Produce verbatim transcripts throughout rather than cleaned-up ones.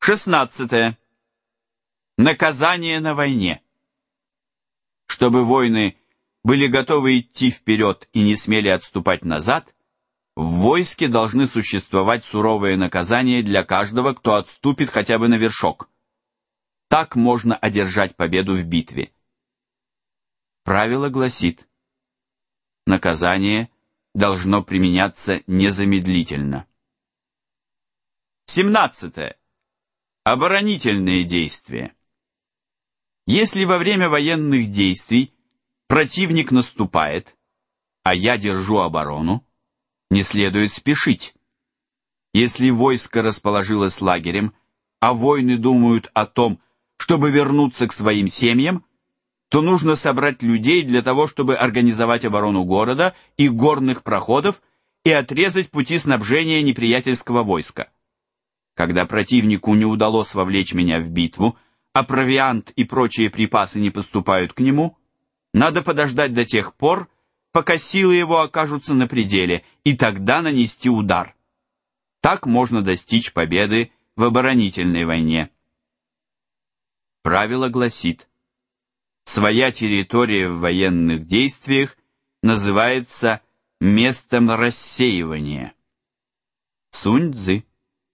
Шестнадцатое. Наказание на войне. Чтобы воины были готовы идти вперед и не смели отступать назад, в войске должны существовать суровые наказания для каждого, кто отступит хотя бы на вершок. Так можно одержать победу в битве. Правило гласит: наказание должно применяться незамедлительно. Семнадцатое. Оборонительные действия. Если во время военных действий противник наступает, а я держу оборону, не следует спешить. Если войско расположилось лагерем, а воины думают о том, чтобы вернуться к своим семьям, то нужно собрать людей для того, чтобы организовать оборону города и горных проходов и отрезать пути снабжения неприятельского войска. Когда противнику не удалось вовлечь меня в битву, а провиант и прочие припасы не поступают к нему, надо подождать до тех пор, пока силы его окажутся на пределе, и тогда нанести удар. Так можно достичь победы в оборонительной войне. Правило гласит: своя территория в военных действиях называется местом рассеивания. Сунь-цзы.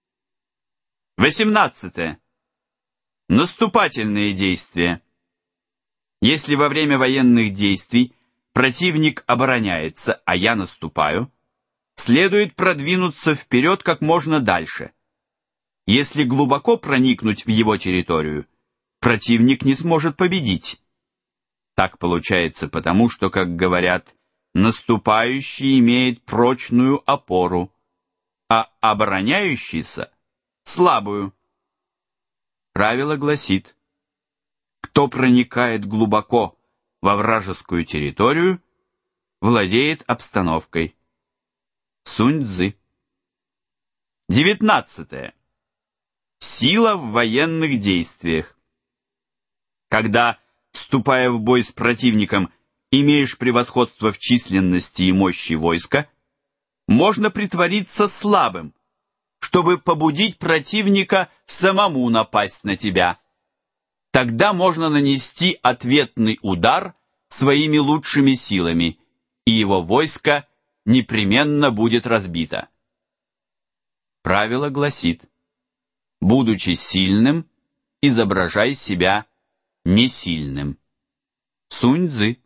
Восемнадцатое. Наступательные действия. Если во время военных действий противник обороняется, а я наступаю, следует продвинуться вперед как можно дальше. Если глубоко проникнуть в его территорию, противник не сможет победить. Так получается потому, что, как говорят, наступающий имеет прочную опору, а обороняющийся — слабую. Правило гласит: кто проникает глубоко во вражескую территорию, владеет обстановкой. Сунь-цзы. Девятнадцатое. Сила в военных действиях. Когда, вступая в бой с противником, имеешь превосходство в численности и мощи войска, можно притвориться слабым, чтобы побудить противника самому напасть на тебя. Тогда можно нанести ответный удар своими лучшими силами, и его войско непременно будет разбито. Правило гласит: будучи сильным, изображай себя несильным. Сунь-цзы.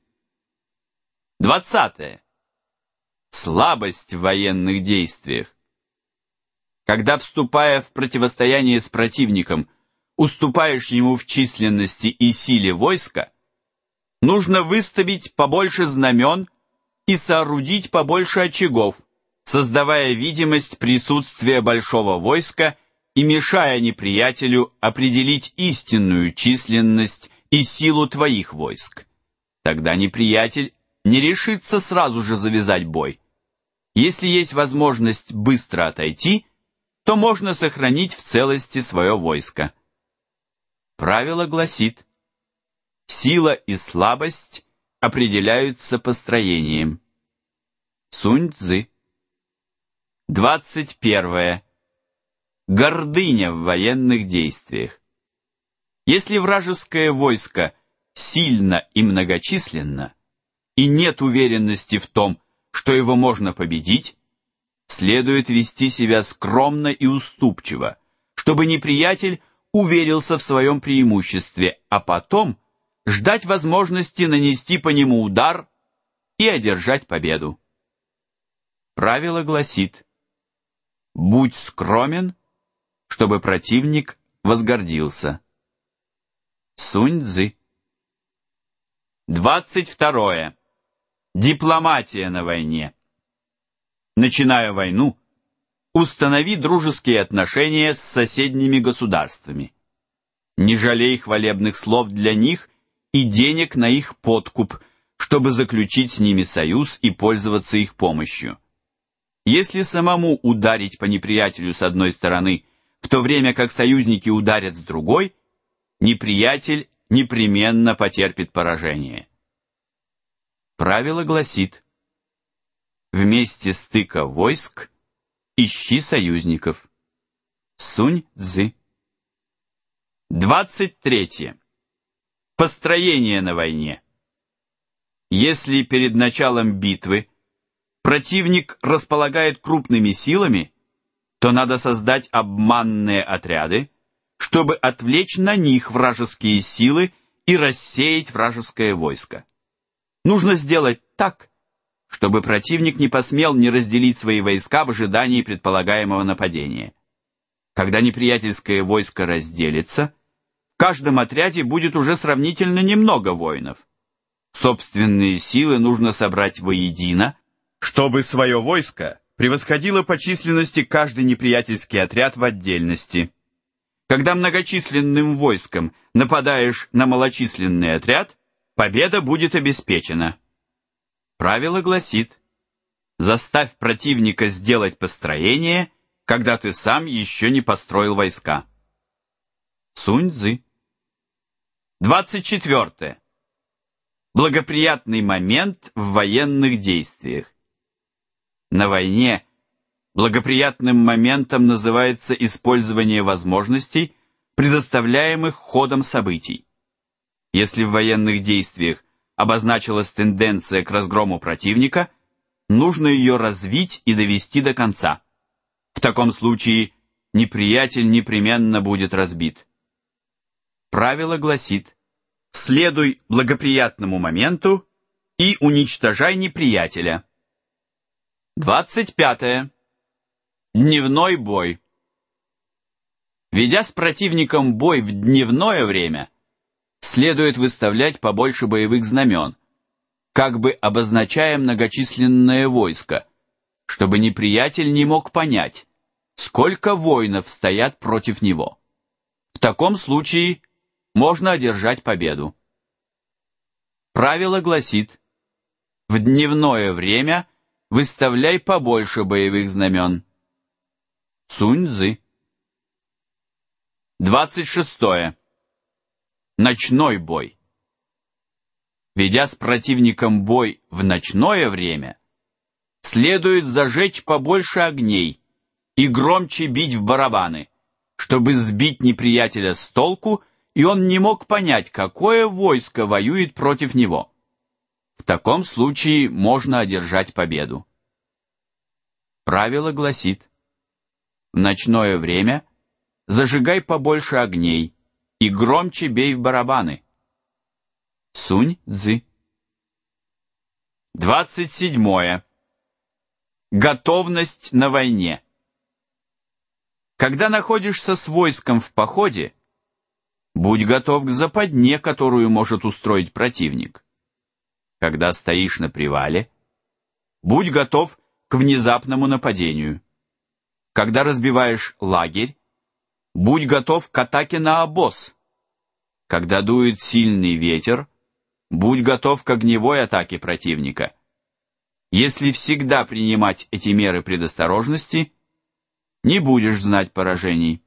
Двадцатое. Слабость в военных действиях. Когда, вступая в противостояние с противником, уступаешь ему в численности и силе войска, нужно выставить побольше знамен и соорудить побольше очагов, создавая видимость присутствия большого войска и мешая неприятелю определить истинную численность и силу твоих войск. Тогда неприятель не решится сразу же завязать бой. Если есть возможность быстро отойти, то можно сохранить в целости свое войско. Правило гласит: сила и слабость определяются построением. Сунь-цзы. Двадцать первое. Гордыня в военных действиях. Если вражеское войско сильно и многочисленно, и нет уверенности в том, что его можно победить, следует вести себя скромно и уступчиво, чтобы неприятель уверился в своем преимуществе, а потом ждать возможности нанести по нему удар и одержать победу. Правило гласит: будь скромен, чтобы противник возгордился. Сунь-цзы. Двадцать второе. Дипломатия на войне. Начиная войну, установи дружеские отношения с соседними государствами. Не жалей хвалебных слов для них и денег на их подкуп, чтобы заключить с ними союз и пользоваться их помощью. Если самому ударить по неприятелю с одной стороны, в то время как союзники ударят с другой, неприятель непременно потерпит поражение. Правило гласит: в месте стыка войск ищи союзников. Сунь-цзы. двадцать третье. Построение на войне. Если перед началом битвы противник располагает крупными силами, то надо создать обманные отряды, чтобы отвлечь на них вражеские силы и рассеять вражеское войско. Нужно сделать так, чтобы противник не посмел не разделить свои войска в ожидании предполагаемого нападения. Когда неприятельское войско разделится, в каждом отряде будет уже сравнительно немного воинов. Собственные силы нужно собрать воедино, чтобы свое войско превосходило по численности каждый неприятельский отряд в отдельности. Когда многочисленным войском нападаешь на малочисленный отряд, победа будет обеспечена. Правило гласит: заставь противника сделать построение, когда ты сам еще не построил войска. Сунь-цзы. двадцать четвёртое. Благоприятный момент в военных действиях. На войне благоприятным моментом называется использование возможностей, предоставляемых ходом событий. Если в военных действиях обозначилась тенденция к разгрому противника, нужно ее развить и довести до конца. В таком случае неприятель непременно будет разбит. Правило гласит: следуй благоприятному моменту и уничтожай неприятеля. двадцать пятое. Дневной бой. Ведя с противником бой в дневное время, следует выставлять побольше боевых знамен, как бы обозначая многочисленное войско, чтобы неприятель не мог понять, сколько воинов стоят против него. В таком случае можно одержать победу. Правило гласит: в дневное время выставляй побольше боевых знамен. Сунь-цзы. двадцать шестое. Ночной бой. Ведя с противником бой в ночное время, следует зажечь побольше огней и громче бить в барабаны, чтобы сбить неприятеля с толку, и он не мог понять, какое войско воюет против него. В таком случае можно одержать победу. Правило гласит: в ночное время зажигай побольше огней и громче бей в барабаны. Сунь-цзы. двадцать седьмое. Готовность на войне. Когда находишься с войском в походе, будь готов к западне, которую может устроить противник. Когда стоишь на привале, будь готов к внезапному нападению. Когда разбиваешь лагерь, будь готов к атаке на обоз. Когда дует сильный ветер, будь готов к огневой атаке противника. Если всегда принимать эти меры предосторожности, не будешь знать поражений.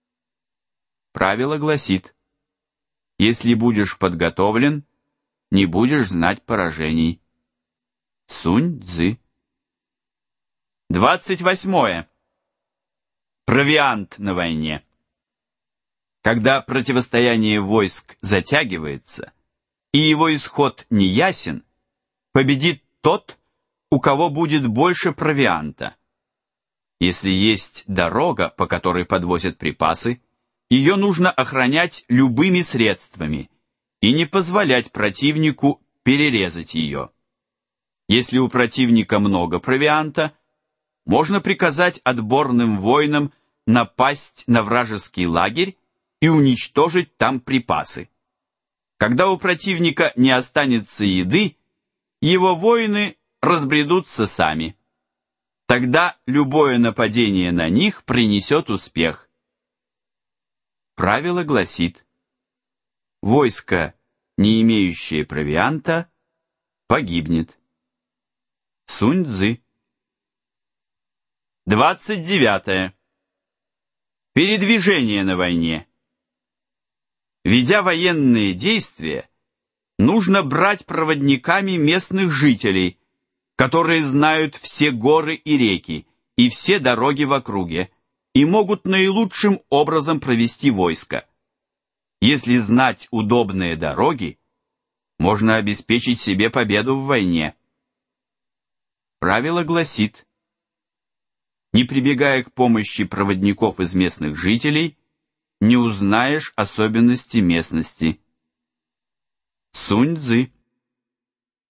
Правило гласит: если будешь подготовлен, не будешь знать поражений. Сунь-цзы. двадцать восьмое. Провиант на войне. Когда противостояние войск затягивается и его исход неясен, победит тот, у кого будет больше провианта. Если есть дорога, по которой подвозят припасы, ее нужно охранять любыми средствами и не позволять противнику перерезать ее. Если у противника много провианта, можно приказать отборным воинам напасть на вражеский лагерь и уничтожить там припасы. Когда у противника не останется еды, его воины разбредутся сами. Тогда любое нападение на них принесет успех. Правило гласит: войско, не имеющее провианта, погибнет. Сунь-цзы. двадцать девятое. Передвижение на войне. Ведя военные действия, нужно брать проводниками местных жителей, которые знают все горы и реки и все дороги в округе и могут наилучшим образом провести войско. Если знать удобные дороги, можно обеспечить себе победу в войне. Правило гласит: не прибегая к помощи проводников из местных жителей, не узнаешь особенности местности. Сунь-цзы.